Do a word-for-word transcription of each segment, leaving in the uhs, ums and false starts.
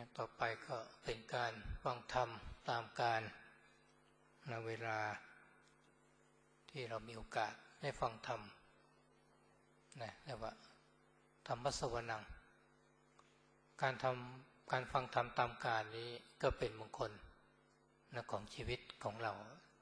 ต่อไปก็เป็นการฟังธรรมตามการในเวลาที่เรามีโอกาสได้ฟังธรรมนะเรียกว่าธรรมสวนังการทำการฟังธรรมตามการนี้ก็เป็นมงคลนะของชีวิตของเรา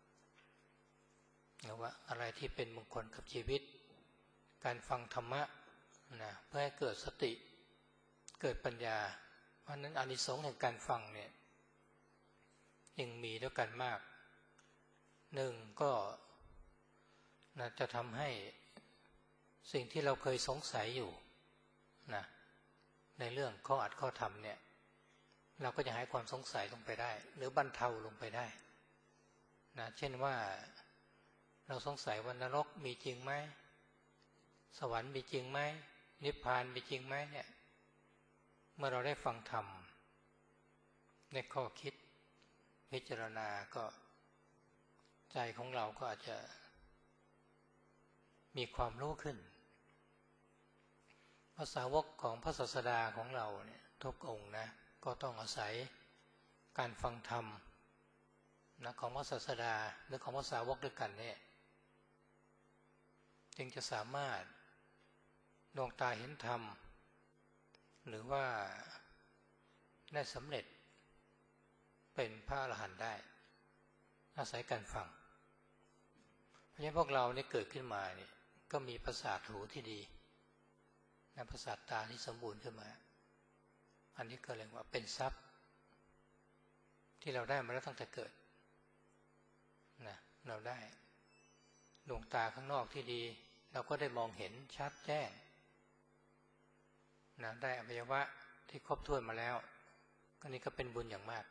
เรียกว่าอะไรที่เป็นมงคลกับชีวิตการฟังธรรมะนะเพื่อให้เกิดสติเกิดปัญญาเพราะนั้นอานิสงส์แห่งการฟังเนี่ยยังมีด้วยกันมากหนึ่งก็นะจะทำให้สิ่งที่เราเคยสงสัยอยู่นะในเรื่องข้ออัดข้อธรรมเนี่ยเราก็จะหายความสงสัยลงไปได้หรือบรรเทาลงไปได้นะเช่นว่าเราสงสัยว่านรกมีจริงไหมสวรรค์มีจริงไหมนิพพานมีจริงไหมเนี่ยเมื่อเราได้ฟังธรรมในข้อคิดพิจารณาก็ใจของเราก็อาจจะมีความรู้ขึ้นภาษาวกของพระศาสดาของเราเนี่ยทุกองค์นะก็ต้องอาศัยการฟังธรรมนะของพระศาสดาหรือของพระสาวกด้วยกันเนี่ยจึงจะสามารถดวงตาเห็นธรรมหรือว่าได้สำเร็จเป็นพระอรหันต์ได้อาศัยการฟังเพราะฉะนั้นพวกเราเนี่ยเกิดขึ้นมาเนี่ยก็มีประสาทหูที่ดีนะประสาทตาที่สมบูรณ์ขึ้นมาอันนี้ก็เรียกว่าเป็นทรัพย์ที่เราได้มาแล้วตั้งแต่เกิดนะเราได้ดวงตาข้างนอกที่ดีเราก็ได้มองเห็นชัดแจ้งนะได้อวัยวะที่ครบถ้วนมาแล้วก็นี่ก็เป็นบุญอย่างมาก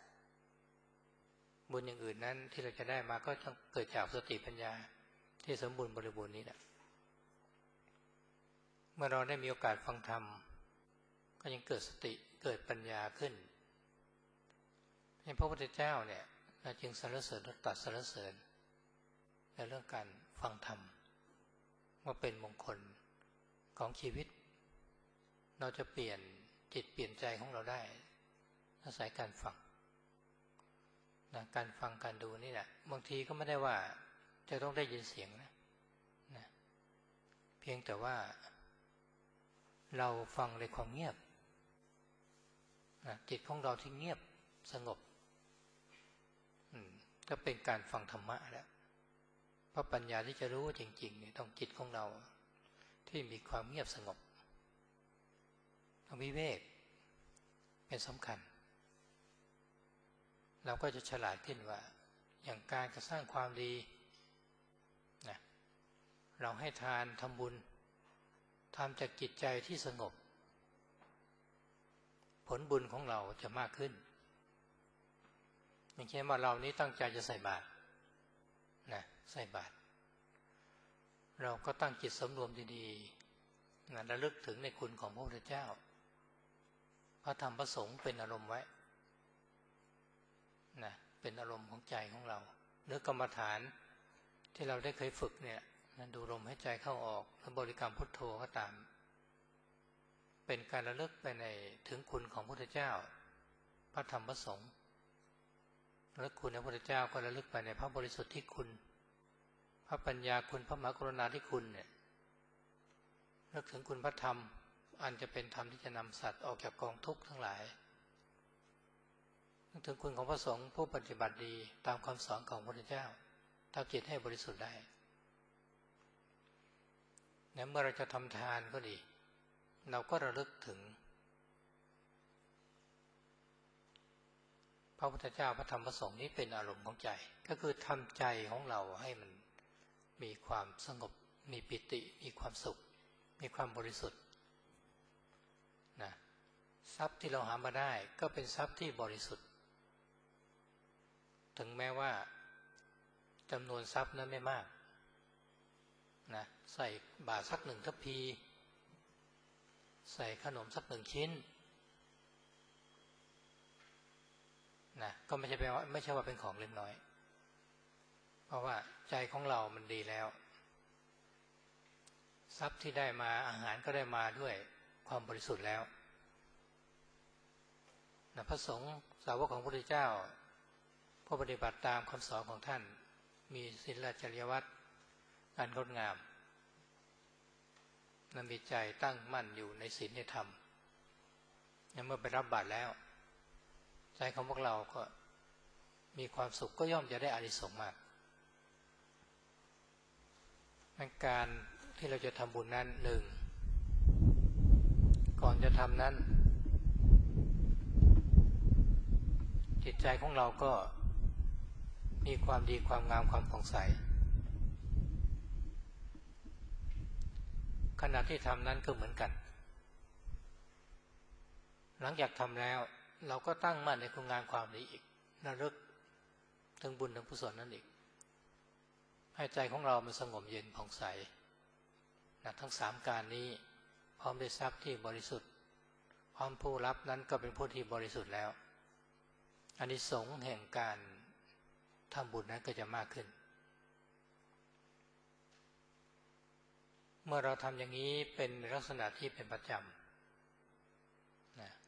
บุญอย่างอื่นนั้นที่เราจะได้มาก็ต้องเกิดจากสติปัญญาที่สมบูรณ์บริบูรณ์นี้แหละเมื่อเราได้มีโอกาสฟังธรรมก็ยังเกิดสติเกิดปัญญาขึ้นในพระพุทธเจ้าเนี่ยเราจึงสรรเสริญตัดสรรเสริญในเรื่องการฟังธรรมว่าเป็นมงคลของชีวิตเราจะเปลี่ยนจิตเปลี่ยนใจของเราได้อาศัยการฟังนะการฟังการดูนี่แหละบางทีก็ไม่ได้ว่าจะต้องได้ยินเสียงนะนะเพียงแต่ว่าเราฟังในความเงียบนะจิตของเราที่เงียบสงบก็เป็นการฟังธรรมะแล้วเพราะปัญญาที่จะรู้จริงๆเนี่ยต้องจิตของเราที่มีความเงียบสงบวิเวกเป็นสำคัญเราก็จะฉลาดขึ้นว่าอย่างการกระสร้างความดีนะเราให้ทานทำบุญทำจากจิตใจที่สงบผลบุญของเราจะมากขึ้นอย่างเช่นว่าเรานี้ตั้งใจจะใส่บาตรนะใส่บาตรเราก็ตั้งจิตสำรวมดีๆนะระลึกถึงในคุณของพระพุทธเจ้าพระธรรมพระสงฆ์เป็นอารมณ์ไว้นะเป็นอารมณ์ของใจของเราหรือกรรมฐานที่เราได้เคยฝึกเนี่ยนะดูลมให้ใจเข้าออกแล้วบริกรรมพุทโธก็ตามเป็นการระลึกไปในถึงคุณของพระพุทธเจ้าพระธรรมพระสงฆ์ระลึกคุณในพระพุทธเจ้าก็ระลึกไปในพระบริสุทธิ์ที่คุณพระปัญญาคุณพระมหากรุณาธิคุณเนี่ยนึกถึงคุณพระธรรมอันจะเป็นธรรมที่จะนำสัตว์ออกจากกองทุกข์ทั้งหลายนึกถึงคุณของพระสงฆ์ผู้ปฏิบัติดีตามคำสอนของพระพุทธเจ้าทำจิตให้บริสุทธิ์ได้เนี่ยเมื่อเราจะทำทานก็ดีเราก็ระลึกถึงพระพุทธเจ้าพระธรรมพระสงฆ์นี้เป็นอารมณ์ของใจก็คือทำใจของเราให้มันมีความสงบมีปิติมีความสุขมีความบริสุทธิ์นะทรัพย์ที่เราหามาได้ก็เป็นทรัพย์ที่บริสุทธิ์ถึงแม้ว่าจำนวนทรัพย์นั้นไม่มากนะใส่บาตรสักหนึ่งทัพพีใส่ขนมสักหนึ่งชิ้นนะก็ไม่ใช่แปลว่าไม่ใช่ว่าเป็นของเล็กน้อยเพราะว่าใจของเรามันดีแล้วทรัพย์ที่ได้มาอาหารก็ได้มาด้วยความบริสุทธิ์แล้วนะพระสงฆ์สาวกของพระพุทธเจ้าผู้ปฏิบัติตามคำสอนของท่านมีศีลจริยวัตรอันงดงามนั้นมีใจตั้งมั่นอยู่ในศีลในธรรมเมื่อไปรับบาตรแล้วใจของพวกเราก็มีความสุขก็ย่อมจะได้อานิสงส์มากในการที่เราจะทำบุญนั้นหนึ่งก่อนจะทำนั้นจิตใจของเราก็มีความดีความงามความผ่องใสขณะที่ทำนั้นก็เหมือนกันหลังจากทำแล้วเราก็ตั้งมั่นในคุณงามความดีอีกระลึกถึงบุญถึงกุศลนั่นอีกให้ใจของเรามันสงบเย็นผ่องใสนะทั้งสามการนี้พร้อมด้วยทรัพย์ที่บริสุทธิ์พร้อมผู้รับนั้นก็เป็นผู้ที่บริสุทธิ์แล้วอานิสงส์แห่งการทำบุญนั้นก็จะมากขึ้นเมื่อเราทำอย่างนี้เป็นลักษณะที่เป็นประจำนะ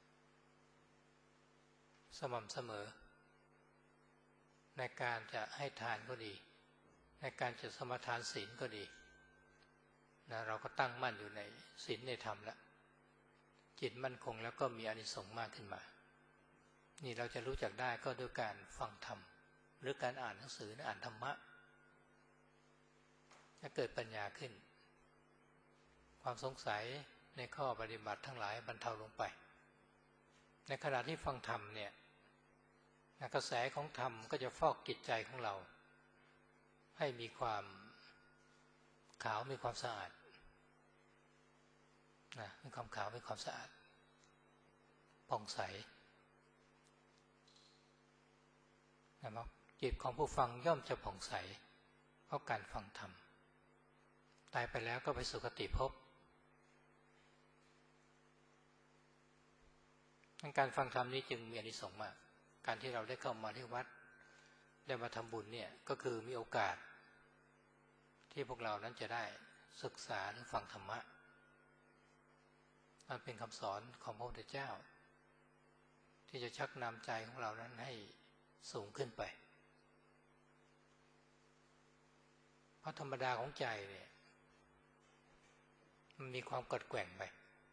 สม่ำเสมอในการจะให้ทานก็ดีในการจะสมาทานศีลก็ดีนะเราก็ตั้งมั่นอยู่ในศีลในธรรมแล้วจิตมั่นคงแล้วก็มีอานิสงส์มากขึ้นมานี่เราจะรู้จักได้ก็ด้วยการฟังธรรมหรือการอ่านหนังสืออ่านธรรมะจะเกิดปัญญาขึ้นความสงสัยในข้อปฏิบัติทั้งหลายบรรเทาลงไปในขณะที่ฟังธรรมเนี่ยกระแสของธรรมก็จะฟอกจิตใจของเราให้มีความขาวมีความสะอาดนะมีความขาวมีความสะอาดผ่องใสนะครับจิตของผู้ฟังย่อมจะผ่องใสเพราะการฟังธรรมตายไปแล้วก็ไปสุคติภพการฟังธรรมนี้จึงมีอานิสงส์มากการที่เราได้เข้ามาที่วัดได้มาทำบุญเนี่ยก็คือมีโอกาสที่พวกเรานั้นจะได้ศึกษาหรือฟังธรรมะมันเป็นคำสอนของพระพุทธเจ้าที่จะชักนำใจของเรานั้นให้สูงขึ้นไปเพราะธรรมดาของใจเนี่ยมันมีความกดแกว่งไป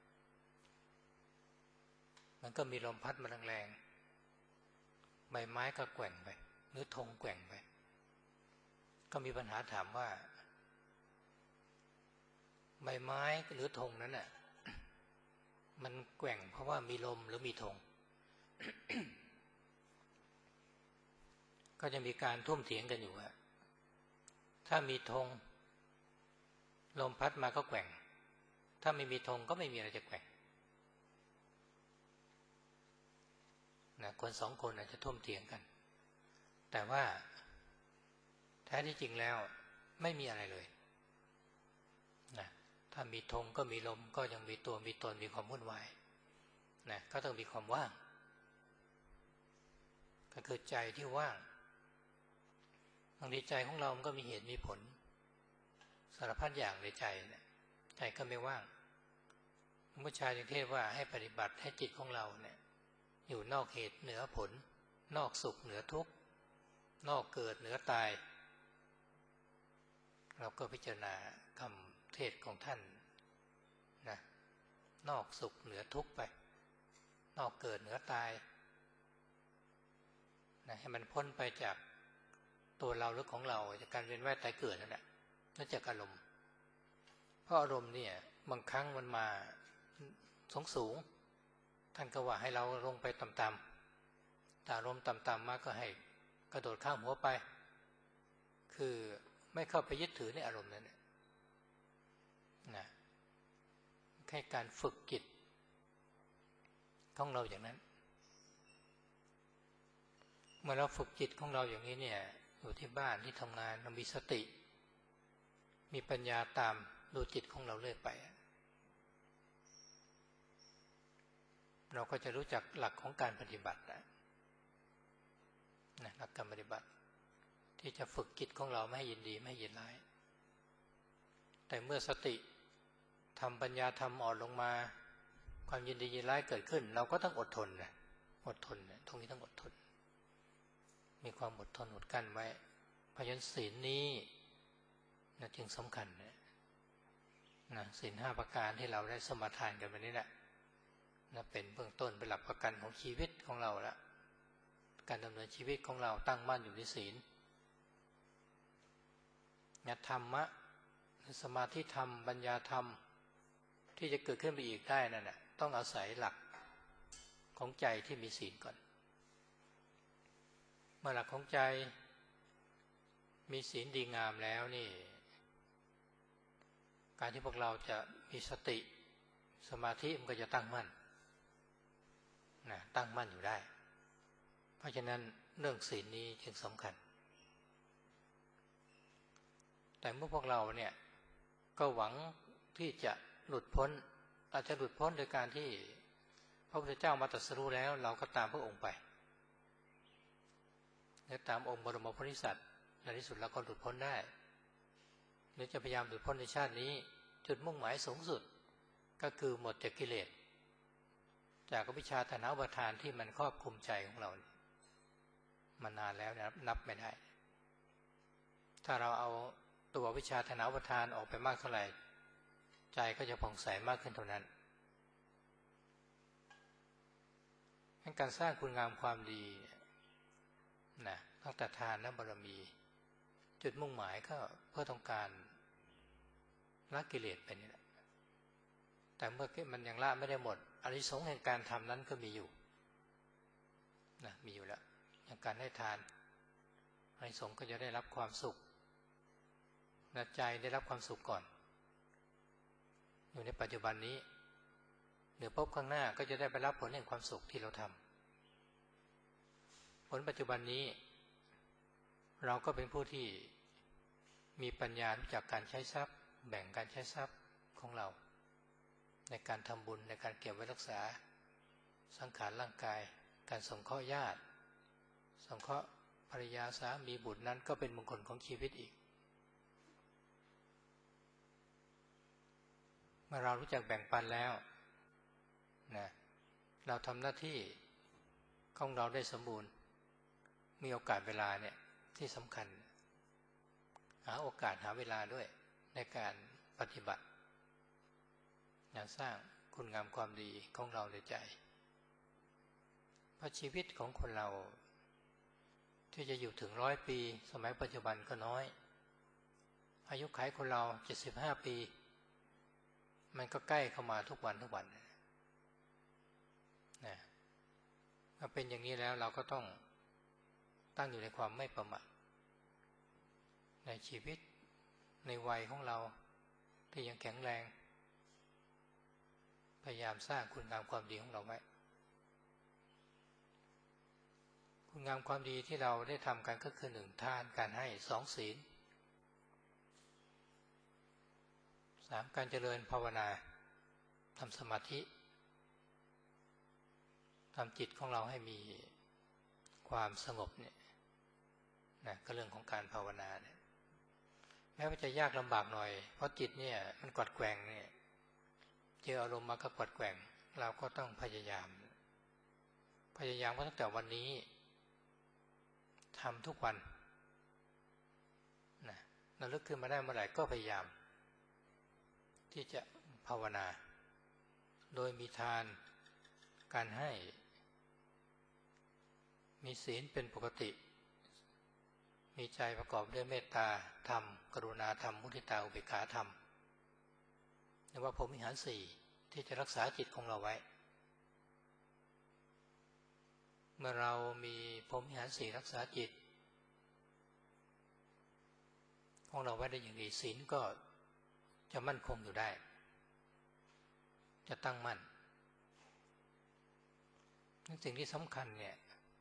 มันก็มีลมพัดมาแรงๆใบไม้ก็แกว่งไปหรือธงแกว่งไปก็มีปัญหาถามว่าใบไม้หรือธงนั้นน่ะมันแกว่งเพราะว่ามีลมหรือมีธง ก็จะมีการทุ่มเถียงกันอยู่ว่าถ้ามีธงลมพัดมาก็แกว่งถ้าไม่มีธงก็ไม่มีอะไรจะแกว่งนะคนสองคนอาจจะทุ่มเถียงกันแต่ว่าแท้ที่จริงแล้วไม่มีอะไรเลยนะถ้ามีธงก็มีลมก็ยังมีตัวมีตนมีความวุ่นวายนะก็ต้องมีความว่างก็คือใจที่ว่างบางทีใจของเรามันก็มีเหตุมีผลสารพัดอย่างในใจเนี่ยใจก็ไม่ว่างพระพุทธเจ้าจึงเทศว่าให้ปฏิบัติให้จิตของเราเนี่ยอยู่นอกเหตุเหนือผลนอกสุขเหนือทุกข์นอกเกิดเหนือตายเราก็พิจารณาคำเทศของท่านนะนอกสุขเหนือทุกข์ไปนอกเกิดเหนือตายนะให้มันพ้นไปจากตัวเราหรือของเราจากการเวียนว่ายตายเกิดนั่นแหละนั่นจากอารมณ์เพราะอารมณ์เนี่ยบางครั้งมันมาสูงสูงท่านก็ว่าให้เราลงไปต่ำๆแต่อารมณ์ต่ำๆมาก็ให้กระโดดข้ามหัวไปคือไม่เข้าไปยึดถือในอารมณ์นั้นนะแค่การฝึกจิตของเราอย่างนั้นเมื่อเราฝึกจิตของเราอย่างนี้เนี่ยอยู่ที่บ้านที่ทำงานเรามีสติมีปัญญาตามดูจิตของเราเรื่อยไปเราก็จะรู้จักหลักของการปฏิบัตินะหลักการปฏิบัติที่จะฝึกจิตของเราไม่ให้ยินดีไม่ให้ยินร้ายแต่เมื่อสติทำปัญญาทำอ่อนลงมาความยินดียินร้ายเกิดขึ้นเราก็ต้องอดทนนะอดทนเนี่ยตรงนี้ต้องอดทนมีความอดทนอดกั้นไว้เพราะฉะนั้นศีลนี้นะจึงสำคัญนะนะศีลห้าประการที่เราได้สมาทานกันวันนี้แหละนะเป็นเบื้องต้นเป็นหลักประกันของชีวิตของเราละการดำเนินชีวิตของเราตั้งมั่นอยู่ในศีลนะธรรมะสมาธิธรรมปัญญาธรรมที่จะเกิดขึ้นไปอีกได้นั่นแหละต้องอาศัยหลักของใจที่มีศีลก่อนเมื่อหลักของใจมีศีลดีงามแล้วนี่การที่พวกเราจะมีสติสมาธิมันก็จะตั้งมั่นนะตั้งมั่นอยู่ได้เพราะฉะนั้นเรื่องศีลนี้จึงสำคัญแต่เมื่อพวกเราเนี่ยก็หวังที่จะหลุดพ้นอาจจะหลุดพ้นโดยการที่พระพุทธเจ้ามาตรัสรู้แล้วเราก็ตามพระองค์ไปและตามองค์บรมโพธิสัตว์ในที่สุดเราก็หลุดพ้นได้หรือจะพยายามหลุดพ้นในชาตินี้จุดมุ่งหมายสูงสุดก็คือหมดจากกิเลสจากอวิชชาตัณหาอุปาทานที่มันครอบคลุมใจของเรามานานแล้วนะครับนับไม่ได้ถ้าเราเอาตัววิชชาตัณหาอุปาทานออกไปมากเท่าไหร่ใจก็จะผ่องใสมากขึ้นเท่านั้นการสร้างคุณงามความดีนะตั้งแต่ทานและบารมีจุดมุ่งหมายก็เพื่อต้องการละกิเลสไปนี่แหละแต่เมื่อมันยังละไม่ได้หมดอานิสงส์แห่งการทำนั้นก็มีอยู่นะมีอยู่แล้วอย่างการให้ทานอานิสงส์ก็จะได้รับความสุขนะใจได้รับความสุขก่อนอยู่ในปัจจุบันนี้เดี๋ยวพบข้างหน้าก็จะได้ไปรับผลแห่งความสุขที่เราทำผลปัจจุบันนี้เราก็เป็นผู้ที่มีปัญญารู้จักการใช้ทรัพย์แบ่งการใช้ทรัพย์ของเราในการทำบุญในการเก็บไว้รักษาสังขารร่างกายการสงเคราะห์ญาติสงเคราะห์ภรรยาสามีบุตรนั้นก็เป็นมงคลของชีวิตอีกเมื่อเรารู้จักแบ่งปันแล้วนะเราทำหน้าที่ของเราได้สมบูรณ์มีโอกาสเวลาเนี่ยที่สำคัญหาโอกาสหาเวลาด้วยในการปฏิบัติงานสร้างคุณงามความดีของเราในใจเพราะชีวิตของคนเราที่จะอยู่ถึงร้อยปีสมัยปัจจุบันก็น้อยอายุขัยคนเราเจ็ดสิบห้าปีมันก็ใกล้เข้ามาทุกวันทุกวันนะเมื่อเป็นอย่างนี้แล้วเราก็ต้องตั้งอยู่ในความไม่ประมาทในชีวิตในวัยของเราที่ยังแข็งแรงพยายามสร้างคุณงามความดีของเราไว้คุณงามความดีที่เราได้ทำกันก็คือหนึ่งทานการให้สองศีลสามการเจริญภาวนาทำสมาธิทำจิตของเราให้มีความสงบเนี่ยนะก็เรื่องของการภาวนาเนี่ยแม้ว่าจะยากลำบากหน่อยเพราะจิตเนี่ยมันกวัดแกว่งเนี่ยเจออารมณ์มาก็กวัดแกว่งเราก็ต้องพยายามพยายามก็ตั้งแต่วันนี้ทำทุกวันนะระลึกขึ้นมาได้เมื่อไหร่ก็พยายามที่จะภาวนาโดยมีทานการให้มีศีลเป็นปกติมีใจประกอบด้วยเมตตาธรรมกรุณาธรรมมุทิตาอุเบกขาธรรมเรียกว่าพรหมวิหารสี่ที่จะรักษาจิตของเราไว้เมื่อเรามีพรหมวิหารสี่รักษาจิตของเราไว้ได้อย่างดีศีลก็จะมั่นคงอยู่ได้จะตั้งมั่นนั่นสิ่งที่สำคัญเนี่ย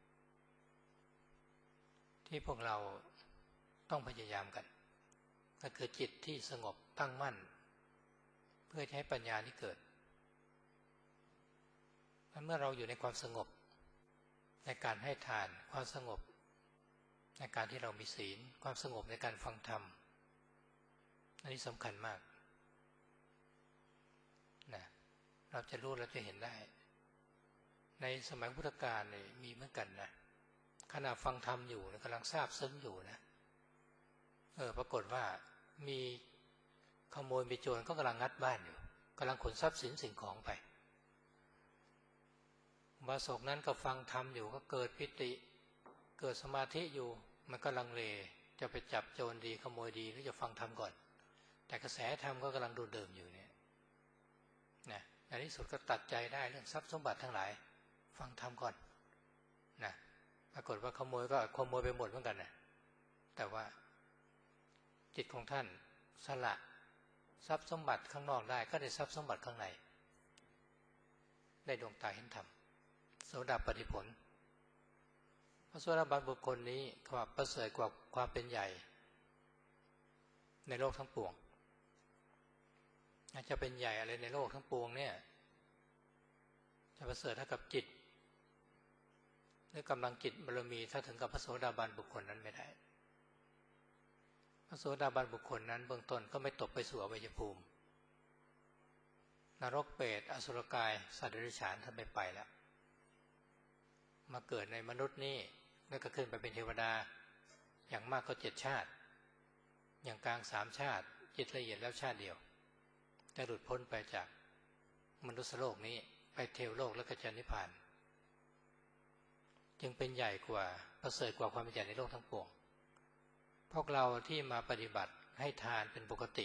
ที่พวกเราต้องพยายามกันก็คือจิตที่สงบตั้งมั่นเพื่อใช้ปัญญาที่เกิดเมื่อเราอยู่ในความสงบในการให้ทานความสงบในการที่เรามีศีลความสงบในการฟังธรรมอันนี้สำคัญมากนะเราจะรู้เราจะเห็นได้ในสมัยพุทธกาลนี่มีเหมือนกันนะขณะฟังธรรมอยู่กำลังทราบซึ้งอยู่นะเออปรากฏว่ามีขโมยมีโจรก็กำลังงัดบ้านอยู่กำลังขนทรัพย์สินสิ่งของไปอุบาสกนั้นก็ฟังธรรมอยู่ก็เกิดปิติเกิดสมาธิอยู่มันก็ลังเลจะไปจับโจรดีขโมยดีหรือจะฟังธรรมก่อนแต่กระแสธรรมก็กำลังดูเดิมอยู่เนี่ยนะในที่สุดก็ตัดใจได้เรื่องทรัพย์สมบัติทั้งหลายฟังธรรมก่อนนะปรากฏว่าขโมยก็ขโมยไปหมดเหมือนกันนะแต่ว่าจิตของท่านสละทรัพย์สมบัติข้างนอกได้ก็ได้ทรัพย์สมบัติข้างในได้ดวงตาเห็นธรรมโสดาปัตติผลพระโสดาบันบุคคลนี้เขาว่าประเสริฐกว่าความเป็นใหญ่ในโลกทั้งปวงอาจจะเป็นใหญ่อะไรในโลกทั้งปวงเนี่ยจะประเสริฐเท่ากับจิตหรือกำลังจิตบารมีถ้าถึงกับพระโสดาบันบุคคลนั้นไม่ได้พระโสดาบันบุคคลนั้นเบื้องต้นก็ไม่ตกไปสู่อวัยภูมินรกเปรตอสุรกายสัตว์เดรัจฉานท่านไม่ไปแล้วมาเกิดในมนุษย์นี่แล้วก็ขึ้นไปเป็นเทวดาอย่างมากก็เจ็ดชาติอย่างกลางสามชาติจิตละเอียดแล้วชาติเดียวจะหลุดพ้นไปจากมนุษย์โลกนี้ไปเทวโลกแล้วก็จะนิพพานจึงเป็นใหญ่กว่าประเสริฐกว่าความเป็นใหญ่ในโลกทั้งปวงพวกเราที่มาปฏิบัติให้ทานเป็นปกติ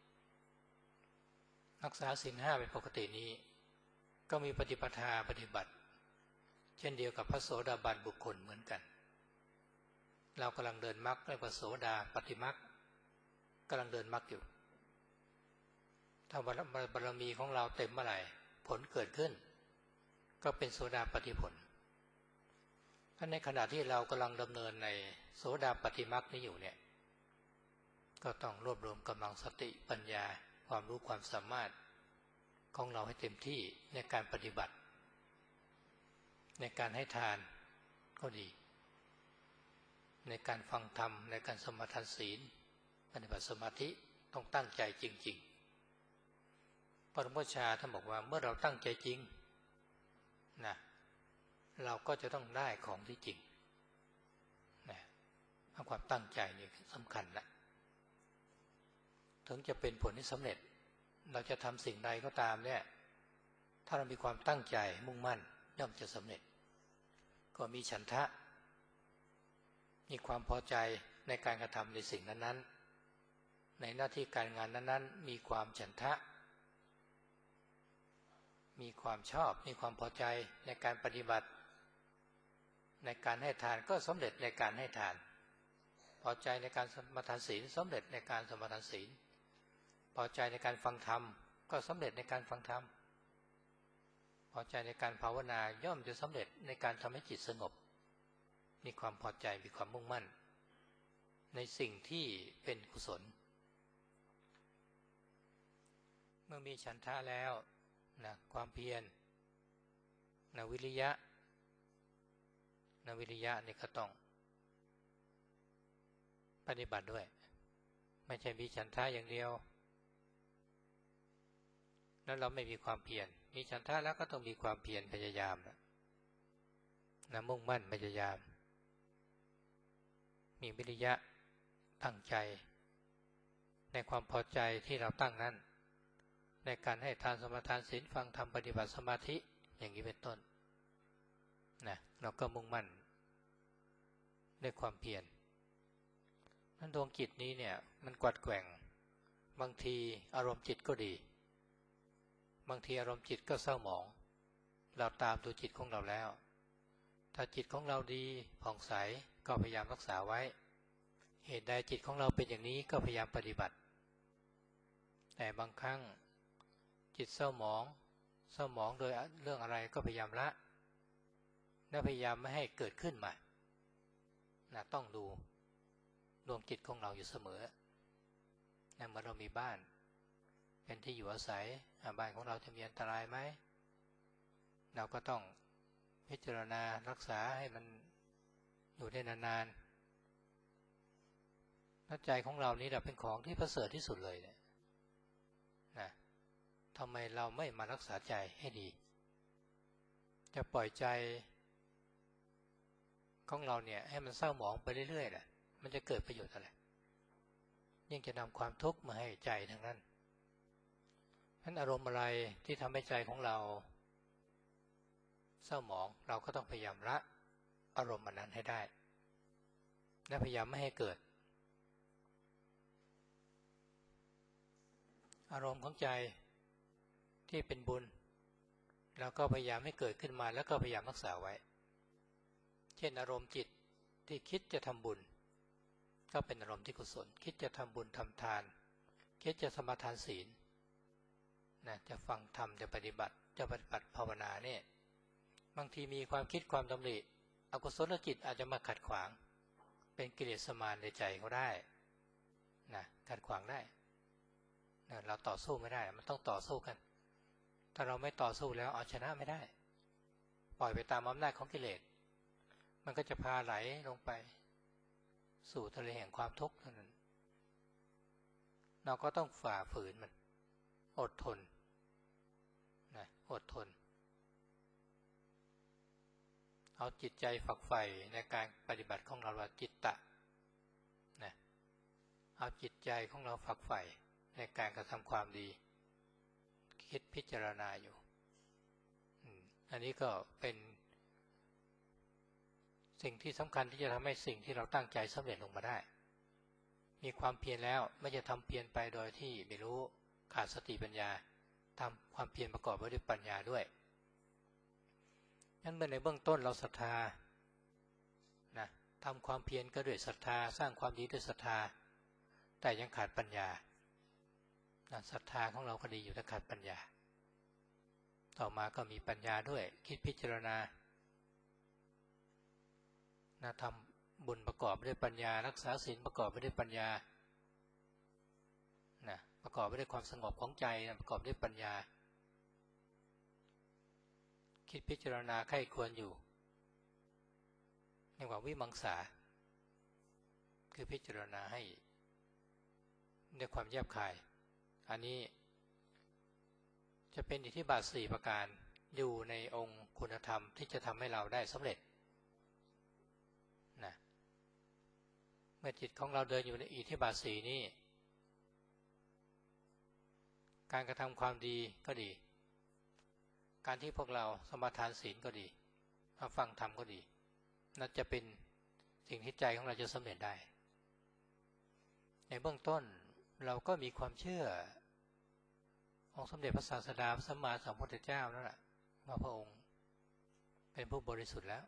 รักษาศีลห้าเป็นปกตินี้ก็มีปฏิปทาปฏิบัติเช่นเดียวกับพระโสดาบันบุคคลเหมือนกันเรากำลังเดินมรรคเรียกว่าโสดาปัตติมรรคกำลังเดินมรรคอยู่ถ้าบารมีของเราเต็มเมื่อไหร่ผลเกิดขึ้นก็เป็นโสดาปัตติผลถ้าในขณะที่เรากำลังดำเนินในโสดาปัตติมรรคนี้อยู่เนี่ยก็ต้องรวบรวมกำลังสติปัญญาความรู้ความสามารถของเราให้เต็มที่ในการปฏิบัติในการให้ทานก็ดีในการฟังธรรมในการสมาทานศีลปฏิบัติสมาธิต้องตั้งใจจริงๆปรมชาท่านบอกว่าเมื่อเราตั้งใจจริงนะเราก็จะต้องได้ของที่จริงนะความตั้งใจนี่สำคัญนะถึงจะเป็นผลที่สำเร็จเราจะทำสิ่งใดก็ตามเนี่ยถ้าเรามีความตั้งใจมุ่งมั่นย่อมจะสำเร็จก็มีฉันทะมีความพอใจในการกระทำในสิ่งนั้นๆในหน้าที่การงานนั้นๆมีความฉันทะมีความชอบมีความพอใจในการปฏิบัติในการให้ทานก็สำเร็จในการให้ทานพอใจในการสมาทานศีลสำเร็จในการสมาทานศีลพอใจในการฟังธรรมก็สำเร็จในการฟังธรรมพอใจในการภาวนาย่อมจะสำเร็จในการทำให้จิตสงบมีความพอใจมีความมุ่งมั่นในสิ่งที่เป็นกุศลเมื่อมีฉันทะแล้วนะความเพียรนะวิริยะนะวิริยะนี่ก็ต้องปฏิบัติด้วยไม่ใช่มีฉันทะอย่างเดียวแล้วเราไม่มีความเพียรมีฉันทะแล้วก็ต้องมีความเพียรพยายามนะนะมุ่งมั่นพยายามมีวิริยะตั้งใจในความพอใจที่เราตั้งนั้นในการให้ทานสมาทานศีลฟังธรรมปฏิบัติสมาธิอย่างนี้เป็นต้นนะเราก็มุ่งมั่นด้วยความเพียรนั้นดวงจิตนี้เนี่ยมันกวัดแกว่งบางทีอารมณ์จิตก็ดีบางทีอารมณ์จิตก็เศร้าหมองเราตามดูจิตของเราแล้วถ้าจิตของเราดีผ่องใสก็พยายามรักษาไว้เหตุใดจิตของเราเป็นอย่างนี้ก็พยายามปฏิบัติแต่บางครั้งจิตเศร้าหมองเศร้าหมองโดยเรื่องอะไรก็พยายามละและพยายามไม่ให้เกิดขึ้นมานะต้องดูดวงจิตของเราอยู่เสมอนะเมื่อเรามีบ้านเป็นที่อยู่อาศัยบ้านของเราจะมีอันตรายไหมเราก็ต้องพิจารณารักษาให้มันอยู่ได้นานๆน้ำใจของเรานี้เป็นของที่ประเสริฐที่สุดเลยเนี่ยนะทำไมเราไม่มารักษาใจให้ดีจะปล่อยใจของเราเนี่ยให้มันเศร้าหมองไปเรื่อยๆแหละมันจะเกิดประโยชน์อะไรยิ่งจะนำความทุกข์มาให้ใจทั้งนั้นนั้นอารมณ์อะไรที่ทำให้ใจของเราเศร้าหมองเราก็ต้องพยายามละอารมณ์นั้นให้ได้และพยายามไม่ให้เกิดอารมณ์ของใจที่เป็นบุญเราก็พยายามให้เกิดขึ้นมาแล้วก็พยายามรักษาไว้เช่นอารมณ์จิตที่คิดจะทำบุญก็เป็นอารมณ์ที่กุศลคิดจะทำบุญทำทานคิดจะสมาทานศีลนะจะฟังธรรมจะปฏิบัติจะปฏิบัติภาวนาเนี่ยบางทีมีความคิดความดำริอกุศลจิตอาจจะมาขัดขวางเป็นกิเลสมารในใจเขาได้นะขัดขวางได้นะเราต่อสู้ไม่ได้มันต้องต่อสู้กันถ้าเราไม่ต่อสู้แล้วเอาชนะไม่ได้ปล่อยไปตามอำนาจของกิเลสมันก็จะพาไหลลงไปสู่ทะเลแห่งความทุกข์เท่านั้นเราก็ต้องฝ่าฝืนมันอดทนนะอดทนเอาจิตใจฝักใฝ่ในการปฏิบัติของเราว่าจิตตะนะเอาจิตใจของเราฝักใฝ่ในการกระทำความดีคิดพิจารณาอยู่อันนี้ก็เป็นสิ่งที่สำคัญที่จะทำให้สิ่งที่เราตั้งใจสำเร็จลงมาได้มีความเพียรแล้วไม่จะทำเพียรไปโดยที่ไม่รู้ขาดสติปัญญาทำความเพียรประกอบไปด้วยปัญญาด้วยนั้นเมื่อในเบื้องต้นเราศรัทธานะทำความเพียรก็ด้วยศรัทธาสร้างความดีด้วยศรัทธาแต่ยังขาดปัญญานะศรัทธาของเราก็ดีอยู่แต่ขาดปัญญาต่อมาก็มีปัญญาด้วยคิดพิจารณานะทำบุญประกอบด้วยปัญญารักษาศีลประกอบไปด้วยปัญญานะประกอบไปด้วยความสงบของใจนะประกอบด้วยปัญญาคิดพิจารณาใคร่ควรอยู่เรียกว่าวิมังสาคือพิจารณาให้ด้วยความแยบคายอันนี้จะเป็นอิทธิบาทสี่ประการอยู่ในองค์คุณธรรมที่จะทำให้เราได้สำเร็จนะเมื่อจิตของเราเดินอยู่ในอิทธิบาทสี่นี้การกระทำความดีก็ดีการที่พวกเราสมาทานศีลก็ดีมาฟังธรรมก็ดีนั่นจะเป็นสิ่งที่ใจของเราจะสำเร็จได้ในเบื้องต้นเราก็มีความเชื่อองค์สมเด็จพระศาสดาพระสัมมาสัมพุทธเจ้านั่นแหละว่าพระองค์เป็นผู้บริสุทธิ์แล้ว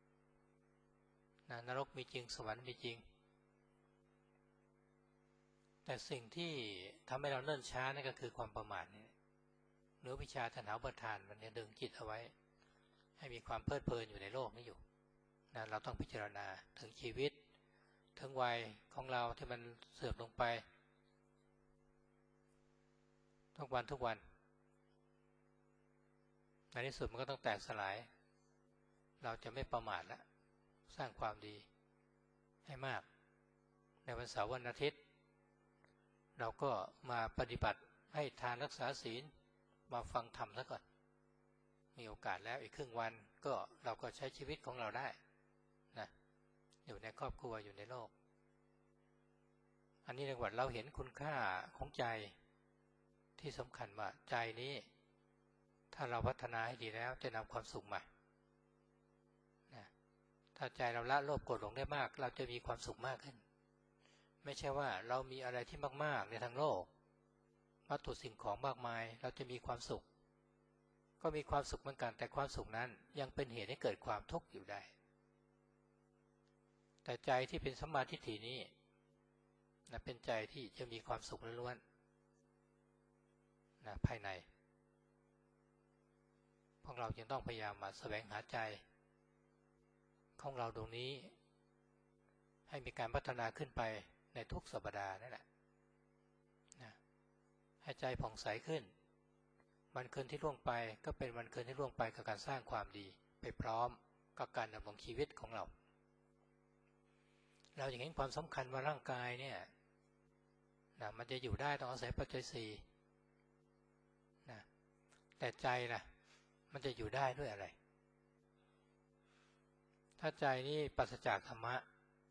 นรกมีจริงสวรรค์มีจริงแต่สิ่งที่ทำให้เราเนิ่นช้านั่นก็คือความประมาทนี่หรือวิชาตัณหาอุปาทานมันเนี่ยดึงจิตเอาไว้ให้มีความเพลิดเพลินอยู่ในโลกนี้อยู่นะเราต้องพิจารณาถึงชีวิตถึงวัยของเราที่มันเสื่อมลงไปทุกวันทุกวันในที่สุดมันก็ต้องแตกสลายเราจะไม่ประมาทแล้วสร้างความดีให้มากในวันเสาร์วันอาทิตย์เราก็มาปฏิบัติให้ทานรักษาศีลมาฟังธรรมซะก่อนมีโอกาสแล้วอีกครึ่งวันก็เราก็ใช้ชีวิตของเราได้นะอยู่ในครอบครัวอยู่ในโลกอันนี้ในวันเราเห็นคุณค่าของใจที่สำคัญว่าใจนี้ถ้าเราพัฒนาให้ดีแล้วจะนำความสุขมานะถ้าใจเราละโลภโกรธหลงได้มากเราจะมีความสุขมากขึ้นไม่ใช่ว่าเรามีอะไรที่มากๆในทางโลกวัตถุสิ่งของมากมายเราจะมีความสุขก็มีความสุขเหมือนกันแต่ความสุขนั้นยังเป็นเหตุให้เกิดความทุกข์อยู่ได้แต่ใจที่เป็นสัมมาทิฏฐินี้นะเป็นใจที่จะมีความสุขล้วนๆนะภายในพวกเราจึงต้องพยายามมาแสวงหาใจของเราตรงนี้ให้มีการพัฒนาขึ้นไปในทุกสัปดาห์นั่นแหละนะให้ใจผ่องใสขึ้นวันคืนที่ล่วงไปก็เป็นวันคืนที่ล่วงไปกับการสร้างความดีไปพร้อมกับการดำรงชีวิตของเราเราอย่างเห็นความสำคัญว่าร่างกายเนี่ยนะมันจะอยู่ได้ต้องอาศัยปัจจัยสี่นะแต่ใจล่ะมันจะอยู่ได้ด้วยอะไรถ้าใจนี่ปราศจากธรรมะ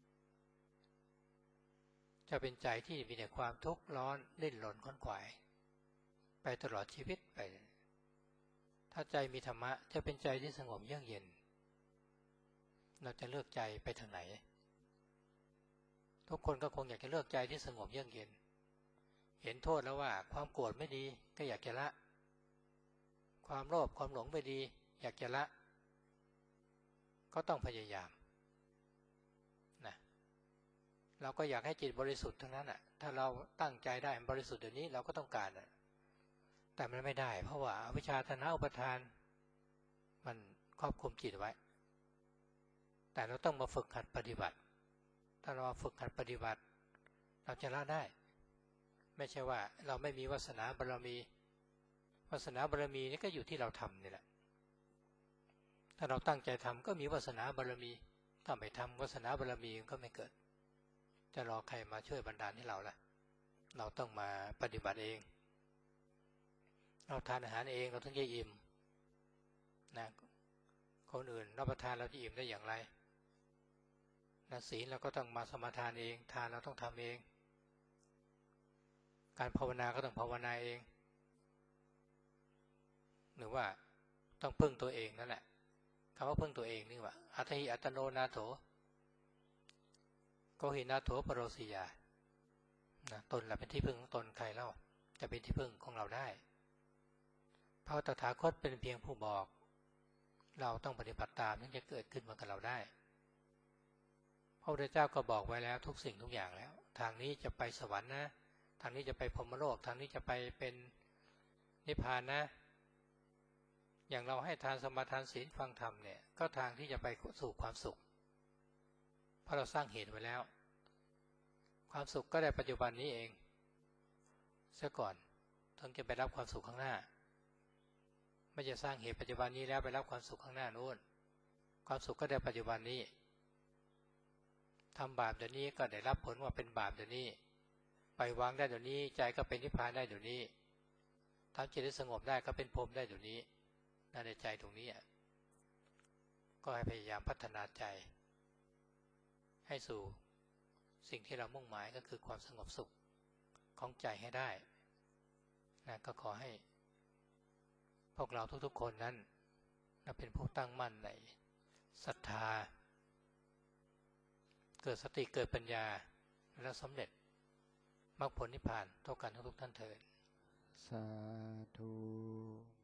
จะเป็นใจที่มีแต่ความทุกข์ร้อนดิ้นรนขวนขวายไปตลอดชีวิตไปถ้าใจมีธรรมะจะเป็นใจที่สงบเยือกเย็นเราจะเลือกใจไปทางไหนทุกคนก็คงอยากจะเลือกใจที่สงบเยือกเย็นเห็นโทษแล้วว่าความโกรธไม่ดีก็อยากจะละความโลภความหลงไม่ดีอยากจะละก็ต้องพยายามนะเราก็อยากให้จิตบริสุทธิ์ทั้งนั้นอ่ะถ้าเราตั้งใจได้บริสุทธิ์เดี๋ยวนี้เราก็ต้องการอ่ะแต่มันไม่ได้เพราะว่าอวิชชาตัณหาอุปาทานมันครอบคลุมจิตไว้แต่เราต้องมาฝึกหัดปฏิบัติถ้าเราฝึกหัดปฏิบัติเราจะละได้ไม่ใช่ว่าเราไม่มีวาสนาบารมีวาสนาบารมีนี่ก็อยู่ที่เราทำนี่แหละถ้าเราตั้งใจทำก็มีวาสนาบารมีถ้าไม่ทำวาสนาบารมีก็ไม่เกิดจะรอใครมาช่วยบันดาลให้เราล่ะเราต้องมาปฏิบัติเองเราทานอาหารเองเราถึงจะอิ่มนะคนอื่นรับประทานเราจะอิ่มได้อย่างไรนะศีลเราก็ต้องมาสมาทานเองทานเราต้องทำเองการภาวนาก็ต้องภาวนาเองหรือว่าต้องพึ่งตัวเองนั่นแหละคำว่าพึ่งตัวเองนี่ว่าอัตถิอัตโนนาโถโกหินาโถปโรสิยานะตนแหละเป็นที่พึ่งของตนใครเล่าจะเป็นที่พึ่งของเราได้พระตถาคตเป็นเพียงผู้บอกเราต้องปฏิบัติตามถึงจะเกิดขึ้นมากับเราได้พระพุทธเจ้าก็บอกไว้แล้วทุกสิ่งทุกอย่างแล้วทางนี้จะไปสวรรค์นะทางนี้จะไปพรหมโลกทางนี้จะไปเป็นนิพพานนะอย่างเราให้ทานสมาทานศีลฟังธรรมเนี่ยก็ทางที่จะไปสู่ความสุขเพราะเราสร้างเหตุไว้แล้วความสุขก็ได้ปัจจุบันนี้เองซะก่อนถึงจะไปรับความสุขข้างหน้าไม่จะสร้างเหตุปัจจุบันนี้แล้วไปรับความสุขข้างหน้านู้นความสุขก็ได้ปัจจุบันนี้ทำบาปเดี๋ยวนี้ก็ได้รับผลว่าเป็นบาปเดี๋ยวนี้ไปวางได้เดี๋ยวนี้ใจก็เป็นนิพพานได้เดี๋ยวนี้ทำจิตให้สงบได้ก็เป็นพรหมได้เดี๋ยวนี้นั่นในใจตรงนี้ก็ให้พยายามพัฒนาใจให้สู่สิ่งที่เรามุ่งหมายก็คือความสงบสุขของใจให้ได้นะก็ขอให้พวกเราทุกๆคนนั้นเป็นผู้ตั้งมั่นในศรัทธาเกิดสติเกิดปัญญาและสำเร็จมรรคผลนิพพานทุกกันทุกท่านเถิดสาธุ